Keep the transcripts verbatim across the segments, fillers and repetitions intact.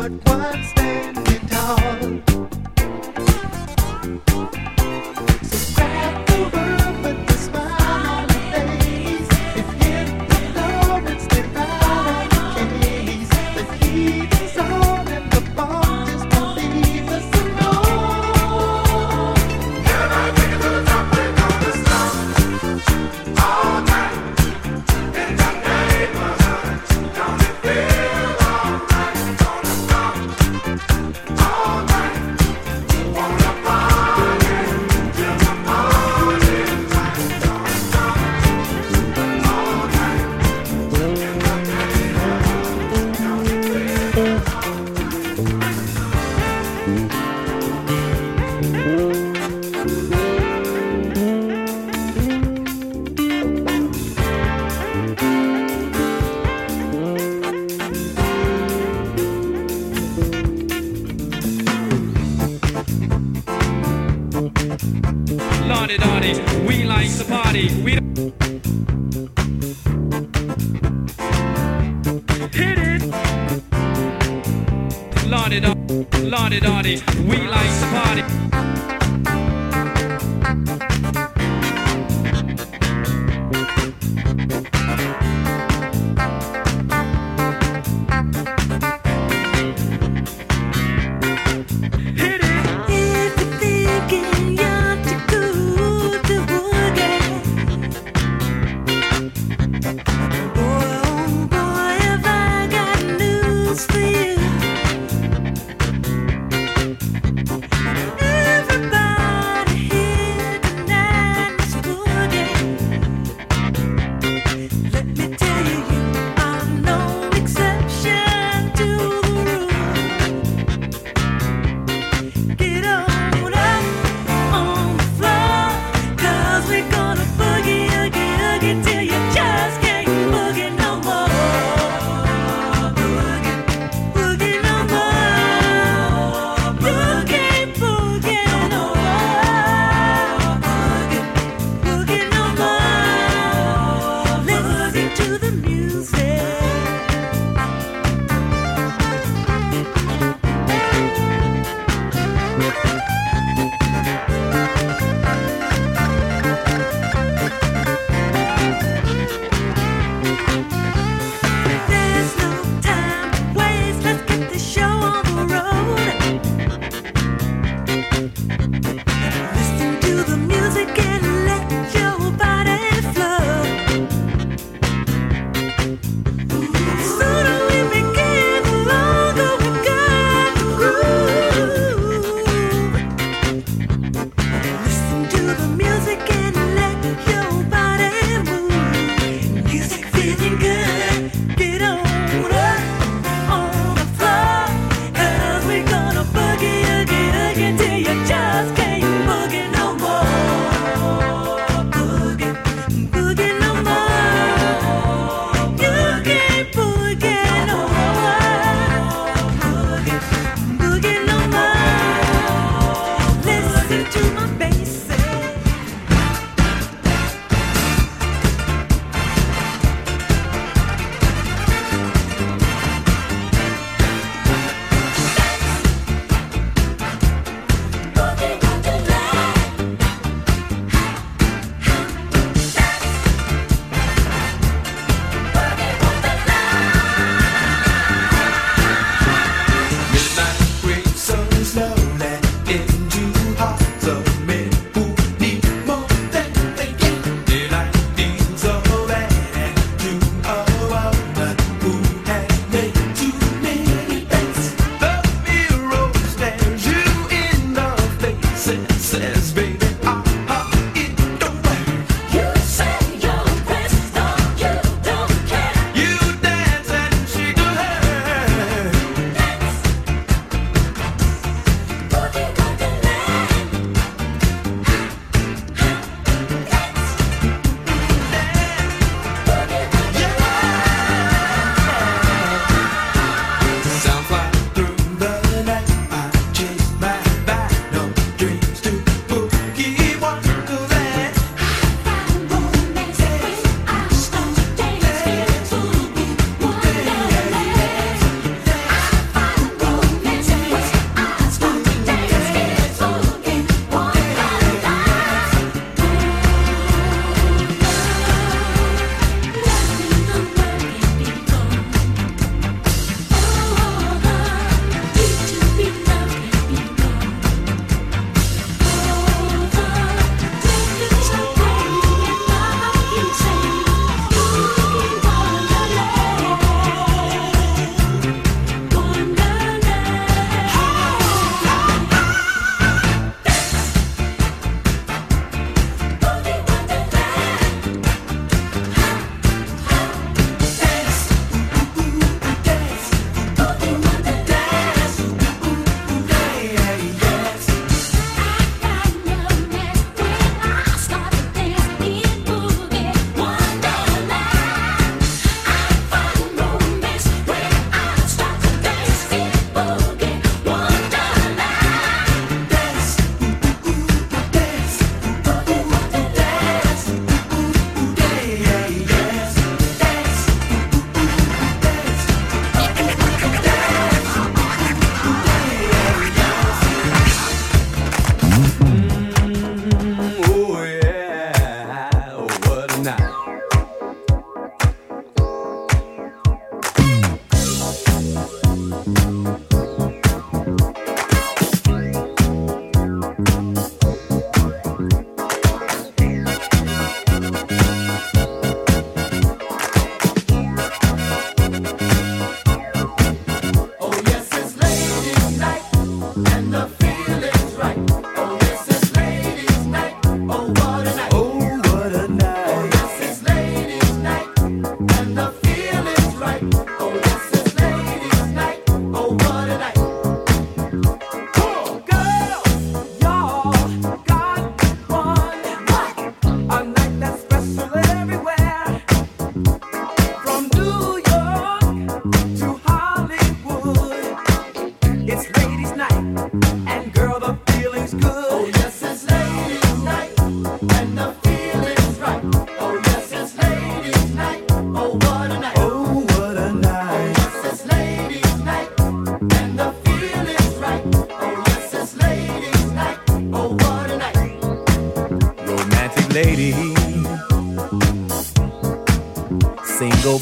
Everybody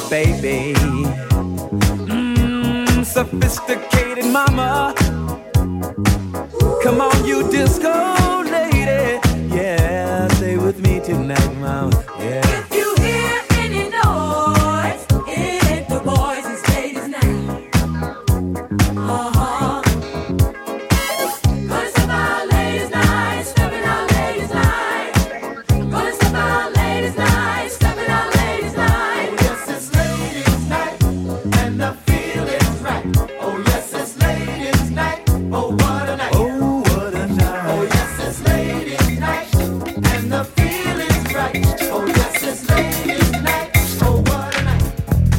baby. Mmm, sophisticated mama. Come on, you disco lady. Yeah, stay with me tonight, mama. Yeah. If you hear any noise, it's the boys and ladies night. Uh-huh. Gonna step out ladies night, stepping out ladies night. Gonna step out ladies night, stepping out ladies night. Oh yes, it's ladies night, and the feel is right. Oh yes, it's ladies night. Oh what a night. Oh, what a night. Oh yes, it's ladies night, and the feel is right. Oh yes, it's ladies night. Oh what a night.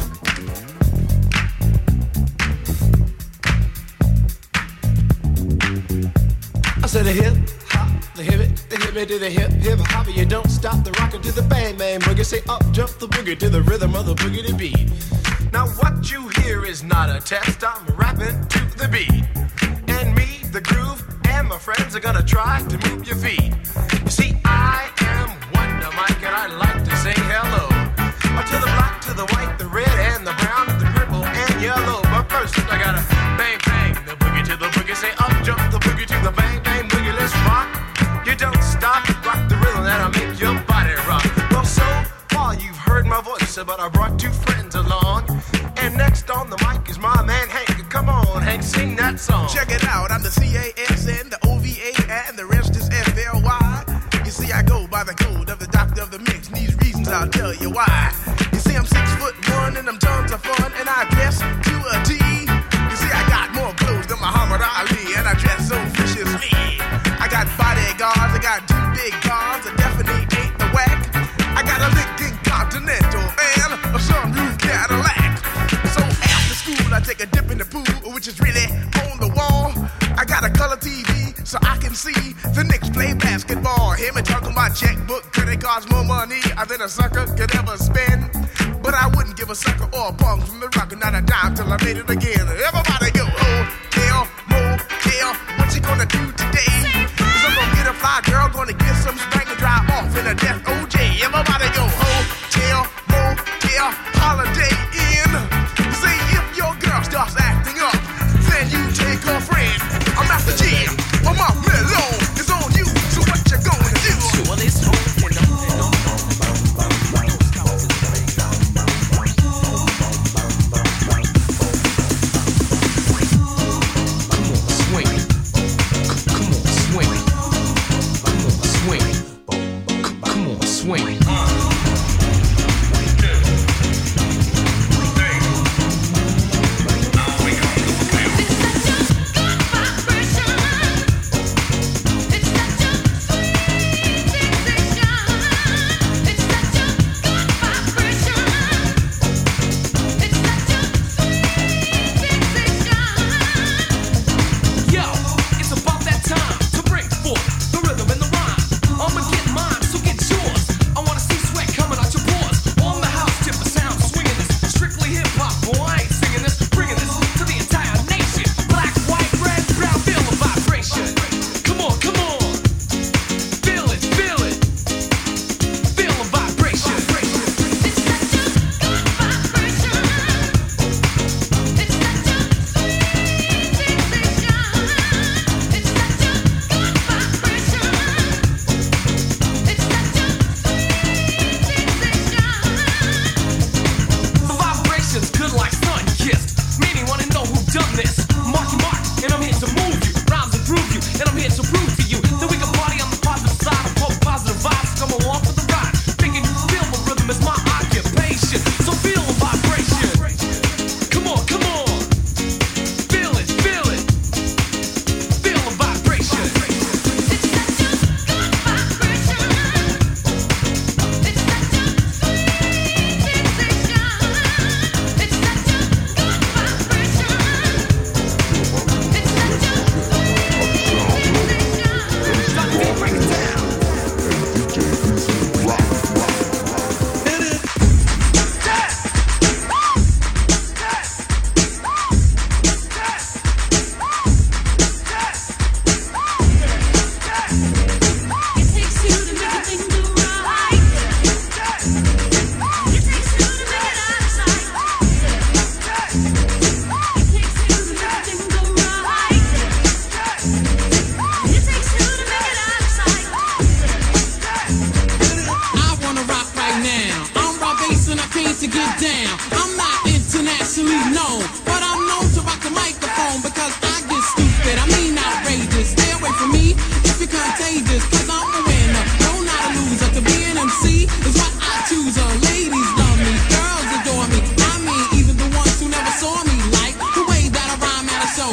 I said the hip hop, the hip it, the hip it to the hip hip hop. You don't stop the rocker to the bang bang boogie. Say up jump the boogie to the rhythm of the boogie to beat. Now what you hear is not a test. I'm rapping to the beat, and me, the groove, and my friends are gonna try to move your feet. You see, I am Wonder Mike, and I like to say hello to the black, to the white, the red, and the brown, the purple, and yellow. But first, I gotta bang bang the boogie to the boogie. Say up jump the boogie to the bang bang boogie. Let's rock. You don't stop, rock the rhythm that'll make your body rock. Well, so far you've heard my voice, but I brought two friends along. And next on the mic is my man Hank. Come on, Hank, sing that song. Check it out, I'm the C A S N, the O V A, and the rest is F L Y. You see, I go by the code of the doctor of the mix, and these reasons I'll tell you why. You see, I'm six foot one, and I'm tons of fun, and I dress to a T. You see, I got more clothes than Muhammad Ali, and I dress so viciously. I got bodyguards, I got two big cars, I definitely ain't the whack. I got a Lincoln Continental and a sunroof Cadillac. So after school, I take a dip in the pool, which is really on the wall. I got a color T V so I can see the Knicks play basketball. Hear me talking about checkbook, credit cards, more money than a sucker could ever spend. But I wouldn't give a sucker or a punk from the rock, not a dime till I made it again. Everybody go, hotel, motel, what you gonna do today? Cause I'm gonna get a fly girl, gonna get some spank and drive off in a death O J. Everybody go, hotel, motel, holiday inn. Say if your girl starts acting up, then you take her friend. I'm Master G, well my melon is on you, so what you gonna do? Well, it's over.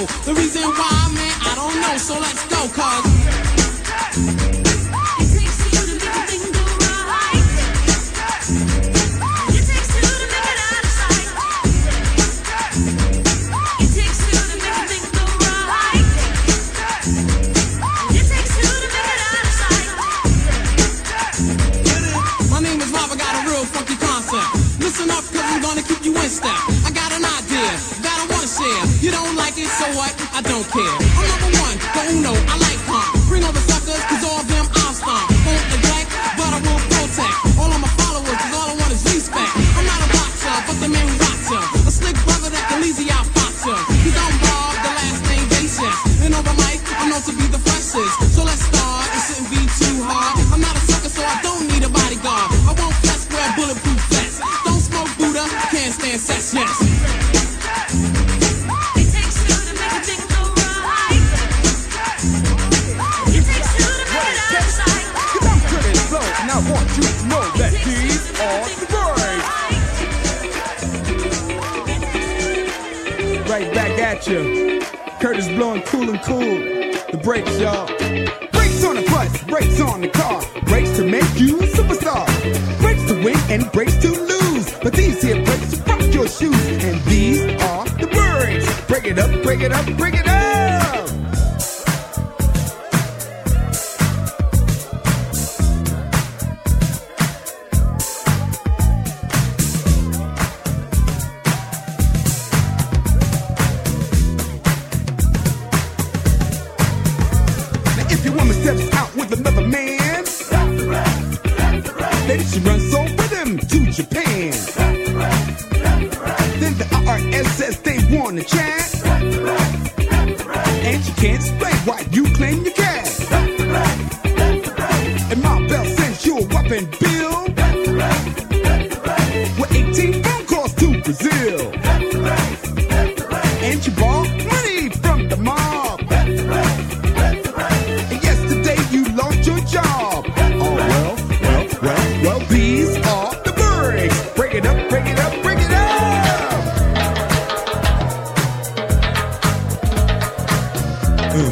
The reason why, man, I don't know. So let's go, cuz. It takes two to make a thing go right. It takes two to make it out of sight. It takes two to make a thing go right. It takes two to make it out of sight. My name is Rob, I got a real funky concept. Listen up, cause I'm gonna keep you in step. I got an idea that I wanna share. You don't like it, so what? I don't care. I'm number one, the uno, I like punk. Bring over suckers, cause all of them I'll stomp. Won't neglect, but I will protect. All of my followers, cause all I want is respect. I'm not a boxer, but the man who rocks ya. A slick brother that can easy out fox ya. Cause I'm Bob, the last name Basis. And over mic, I'm known to be the freshest. So let's start, it shouldn't be too hard. I'm not a sucker, so I don't need a bodyguard. I won't flex, wear bulletproof vest. Don't smoke Buddha, can't stand sex, yes. It takes two to make a thing go right. It takes two to make it out of sight. Cause I'm Curtis Blow, and I want you to know that these are the words. Right back at you. Curtis blowing cool and cool. The brakes, y'all. Brakes on the bus, brakes on the car. Brakes to make you a superstar. Brakes to win and brakes to lose. But these here brakes to rock your shoes. And these are the brakes. Break it up, break it up, break it up. Now if your woman steps out with another man, then she runs on with him to Japan. Then the I R S says they want to chat, and she can't explain why you claim your cash. And my bell sends you a weapon bill with eighteen phone calls to Brazil. And you borrowed money from the mob. And yesterday you lost your job. Oh well, well, well, well, these are the breaks. Break it up, break it up, break it up. Uh.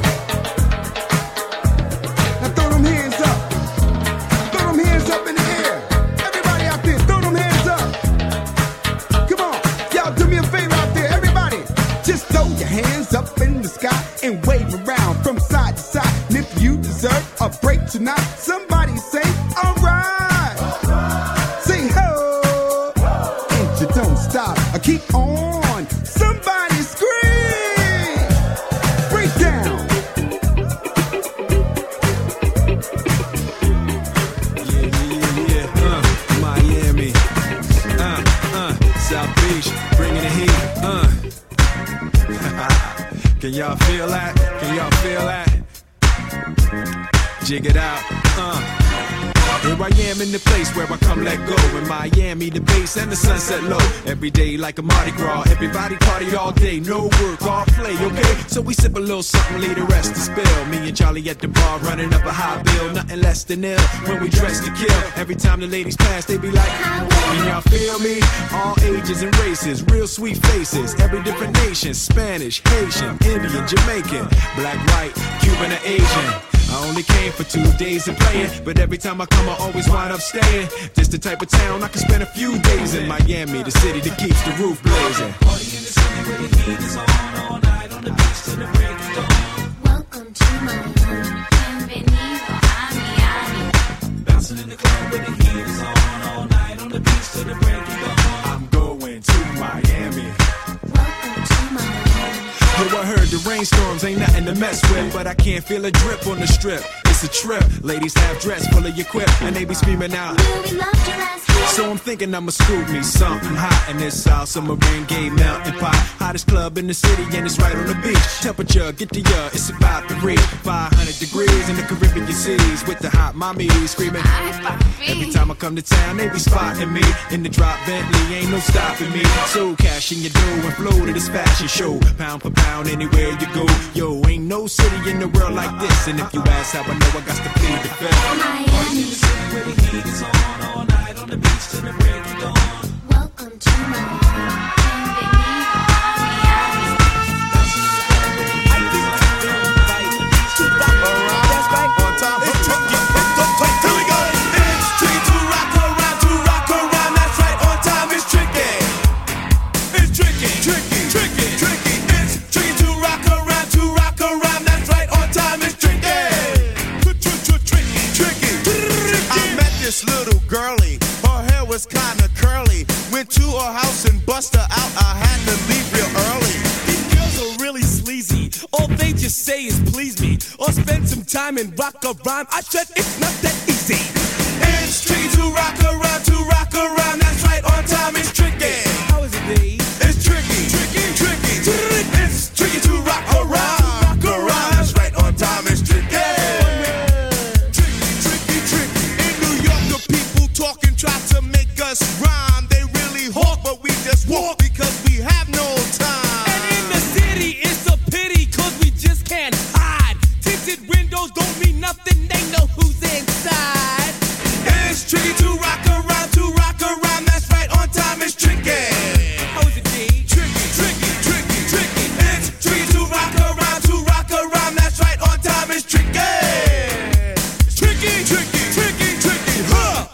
Now throw them hands up. Throw them hands up in the air. Everybody out there, throw them hands up. Come on, y'all do me a favor out there, everybody. Just throw your hands up in the sky and wave around from side to side. And if you deserve a break tonight, somebody say, alright. Say ho. And you don't stop. I keep on. Somebody scream. Break down. Yeah, yeah, yeah, uh, Miami, uh, uh, South Beach, bringing the heat, uh. Can y'all feel that? Can y'all feel that? Jig it out, uh. Here I am in the place where I come let go. In Miami, the bass and the sunset low. Every day like a Mardi Gras. Everybody party all day, no work, all play, okay? So we sip a little something, leave the rest to spill. Me and Charlie at the bar running up a high bill. Nothing less than ill when we dress to kill. Every time the ladies pass, they be like, can y'all feel me? All ages and races, real sweet faces. Every different nation, Spanish, Haitian, Indian, Jamaican, black, white, Cuban, or Asian. I only came for two days of playing, but every time I come I always wind up staying. Just the type of town I can spend a few days in. Miami, the city that keeps the roof blazing. Party in the city where the heat is on all night on the beach till the break of dawn. Welcome to my home. Bienvenido a Miami. Bouncing in the club where the heat is on all night on the beach till the break of dawn. I'm going to Miami. Welcome to my home. Yo, I heard the rainstorms ain't nothing to mess with, but I can't feel a drip on the strip. It's a trip. Ladies have dress full of your quip, and they be screaming out. Will we love you last year? So I'm thinking I'ma scoop me something hot in this South Submarine Gay melting pot. Hottest club in the city, and it's right on the beach. Temperature, get to ya, it's about to reach five hundred degrees in the Caribbean seas with the hot mommy screaming. Every time I come to town, they be spotting me in the drop Bentley, ain't no stopping me. So cash in your dough and flow to this fashion show, pound for pound anywhere you go. Yo, ain't no city in the world like this, and if you ask how I know, I got to plead the fifth. Miami. The city where the heat is on all night on the beach till the break of dawn. Welcome to my home. Bienvenido a Miami. Bouncing in the club where the her out, I had to leave real early. These girls are really sleazy. All they just say is please me, or spend some time and rock a rhyme. I said it's not that easy. It's tricky to rock around, to rock around. That's right, on time is tricky. How is it, D? It's tricky, tricky, tricky. It's tricky to rock around, rock around. That's right, on time is tricky. Tricky, tricky, tricky. In New York, the people talk and try to make us rhyme. They really hawk, but we just walk because we have no time. And in the city, it's a pity, cause we just can't hide. Tinted windows don't mean nothing, they know who's inside. It's tricky to rock around, to rock around. That's right, on time is tricky. How is it, D? Tricky, tricky, tricky, tricky. It's tricky to rock around, to rock around. That's right, on time is tricky. Tricky, tricky, tricky, tricky, huh?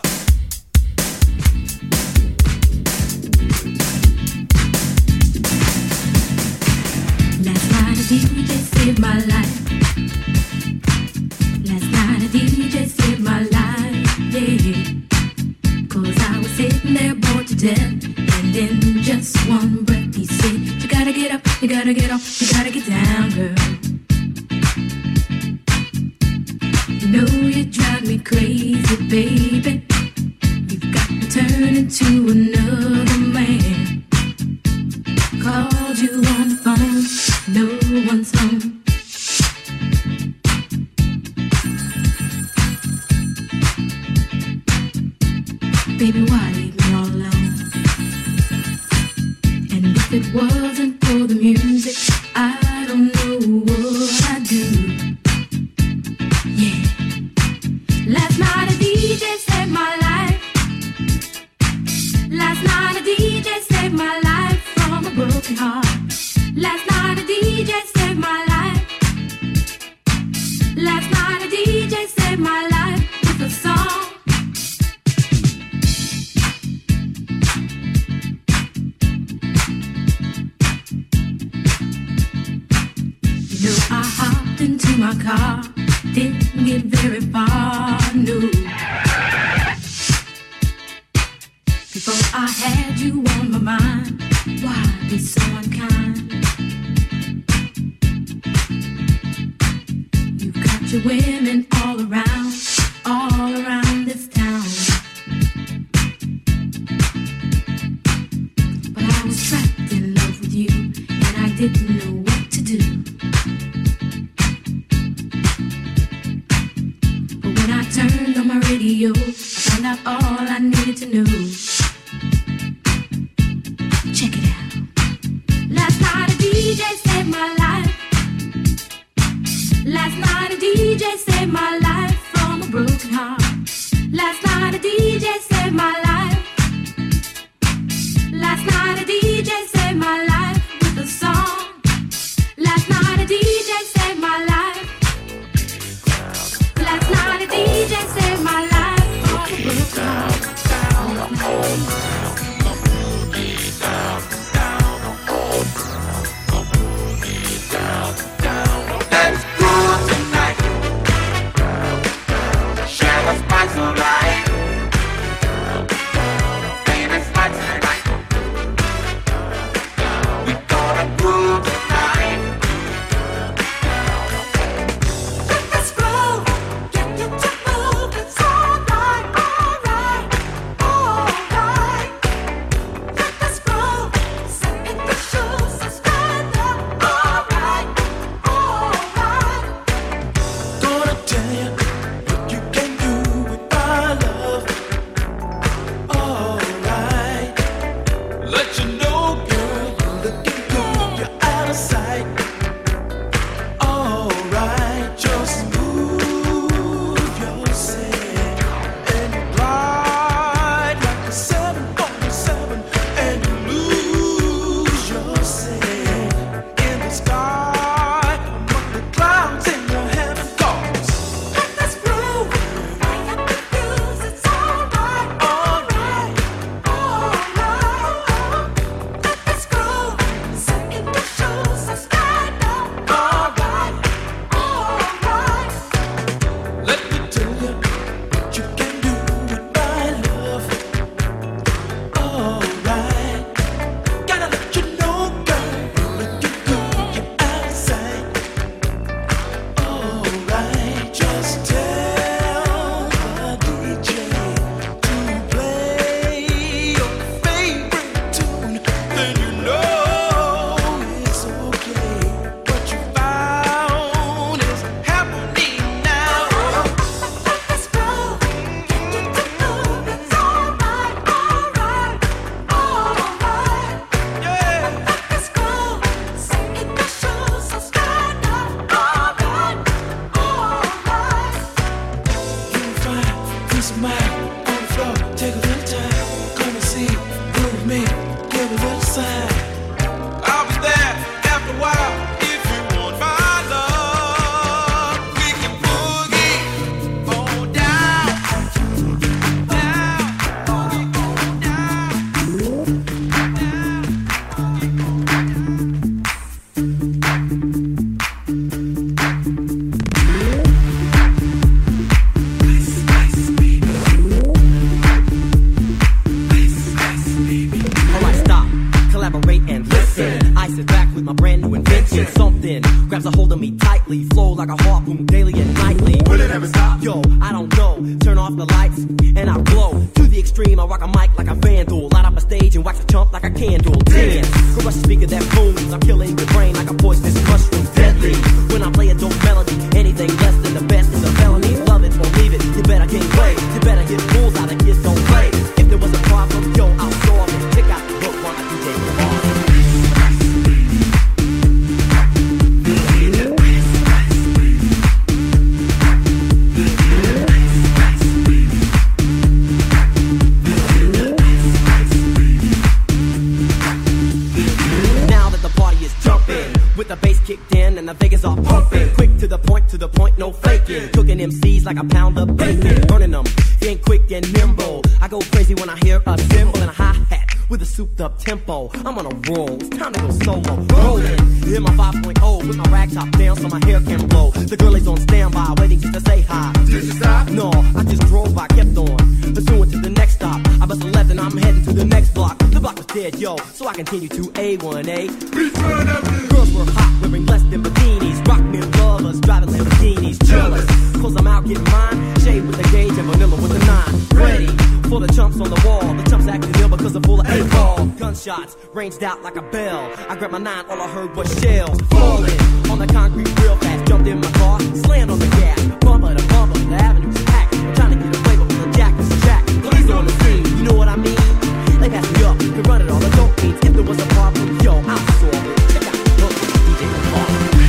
Last night a D J saved my life. Last night a D J saved my life, yeah. Cause I was sitting there bored to death, and in just one breath he said, you gotta get up, you gotta get off, you gotta get down, girl. You know you drive me crazy, baby. You've got me turning to another man. Called you on the phone, no one's home. Baby, why leave me all alone? And if it wasn't for the music, I don't know what I'd do. Yeah. Last night a D J saved my life. Last night a D J saved my life from a broken heart. Last night a D J saved my life. Last night a D J saved my life with a song. You know I hopped into my car, didn't get very far, no. Before I had you on my mind, why be so unkind? You got your women all around, all around this town. But I was trapped in love with you, and I didn't know what to do. But when I turned on my radio, I found out all I needed to know. Check it out. Last night a D J saved my life. Last night a D J saved my life from a broken heart. Last night a D J saved my life. Last night a D J saved my life with a song. Last night a D J saved my life. Last night a D J saved my life from a broken heart. Let's go tonight. Share the spice of life. man. Listen, I sit back with my brand new invention. Something grabs a hold of me tightly, flow like a harpoon daily and nightly. Will it ever stop? Yo, I don't know. Turn off the lights and I'll glow. To the extreme, I rock a mic like a vandal. Light up a stage and wax a chump like a candle. Dance, crush a speaker that booms. I'm killing your brain like a poisonous mushroom. Deadly, when I play a dope melody. Anything less than the best is a felony. Love it or leave it, you better get away. You better get fools out of kids, don't play. If there was a problem, yo, I'll solve it. Check out the book while I D J Lamar. With the bass kicked in and the Vegas are pumping. Quick to the point, to the point, no faking. Cooking M Cs like a pound of bacon. Burning them, being quick and nimble. I go crazy when I hear a cymbal and a hi-hat with a souped up tempo. I'm on a roll, it's time to go solo. Rolling, in my five point oh with my rag top down so my hair can blow. The girl is on standby, waiting just to say hi. Did you stop? No, I just drove by, kept on. Pursuing to the next stop. I bust a left and I'm heading to the next block. The block was dead, yo, so I continue to A one A. Girls were hot, wearing less than bikinis. Rock me lovers, driving Lamborghinis. Jealous, cause I'm out getting mine. Shade with the gauge and vanilla with the nine. Ready for the chumps on the wall. The chumps acting ill because they're full of eight ball. Gunshots ranged out like a bell. I grabbed my nine, all I heard was shells falling on the concrete real fast. Jumped in my car, slammed on the gas. Bumper to bumper, the avenue's packed. I'm trying to get away, but the jack is jacked. Police on the scene, you know what I mean? They passed me up, could run it all, the dope means. If there was a problem, yo, I'll solve it. Check out the book, D J Lamar.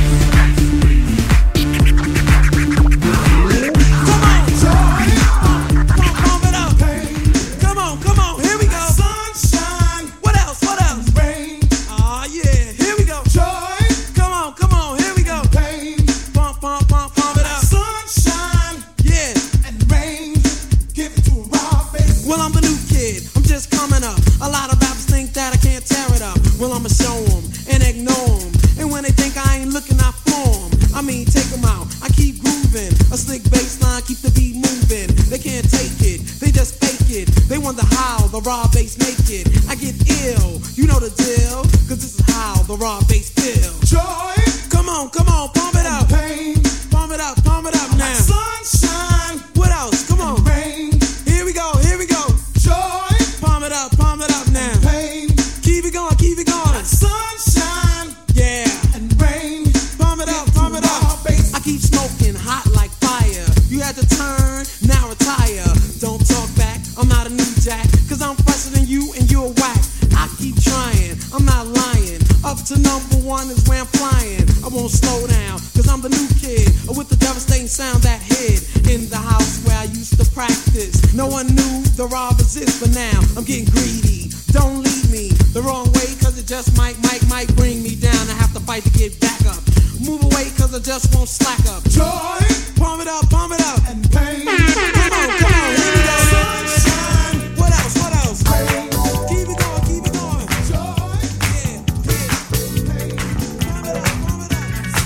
Well, I'ma show them and ignore them. And when they think I ain't looking, I form. I mean, take them out. I keep grooving. A slick bass line, keep the beat moving. They can't take it, they just fake it. They wonder how the raw bass make it. I get ill, you know the deal. Cause this is how the raw bass feel. Joy! Come on, come on, pump it up. Pain. Pump it up, pump it up now. Like sunshine. What else? Come on. Rain. Here we go, here we go. Joy! Pump it up, pump it up now. Pain. Keep it going, keep it going. Like sunshine, yeah, and rain. Pump it up, pump it up. I keep smoking hot like fire. You had to turn, now retire. Don't talk back, I'm not a new jack. Cause I'm fresher than you and you're whack. I keep trying, I'm not lying. Up to number one is where I'm flying. I won't slow down, cause I'm the new kid with the devastating sound that hid in the house where I used to practice. No one knew the raw exists, but now I'm getting greedy. Don't lead me the wrong way, cause it just might, might, might bring me down. I have to fight to get back up. Move away, cause I just won't slack up. Joy! Pump it up, pump it up. And pain. Come on, come on, here we go. Sunshine. What else, what else? Pain. Keep it going, keep it going. Joy. Yeah, yeah. Pain. Pump it up, pump it up.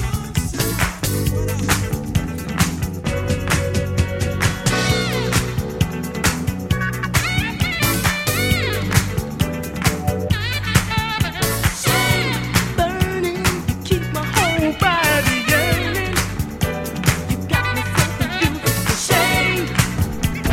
Sunshine. What else? Body yearning. You got me something beautiful. Shame.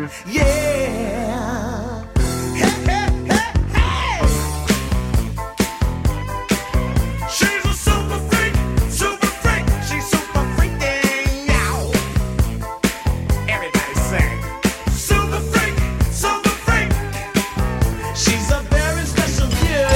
Yeah. Hey, hey, hey, hey. She's a super freak, super freak. She's super freaking out. Everybody sing. Super freak, super freak. She's a very special girl.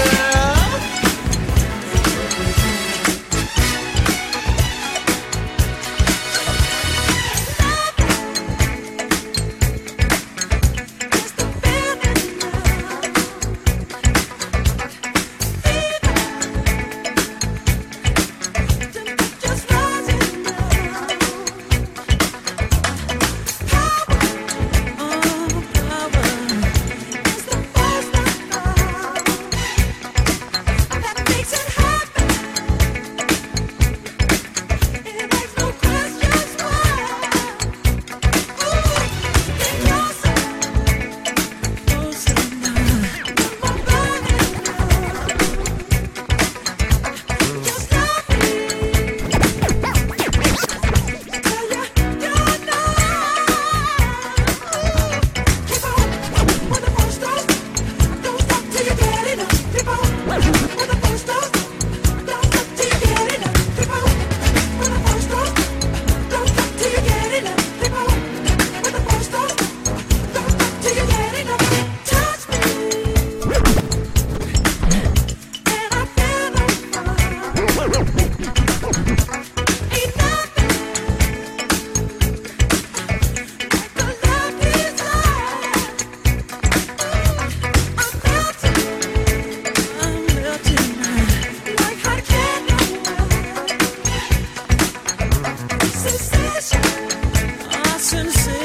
Sensation, ah, sensation.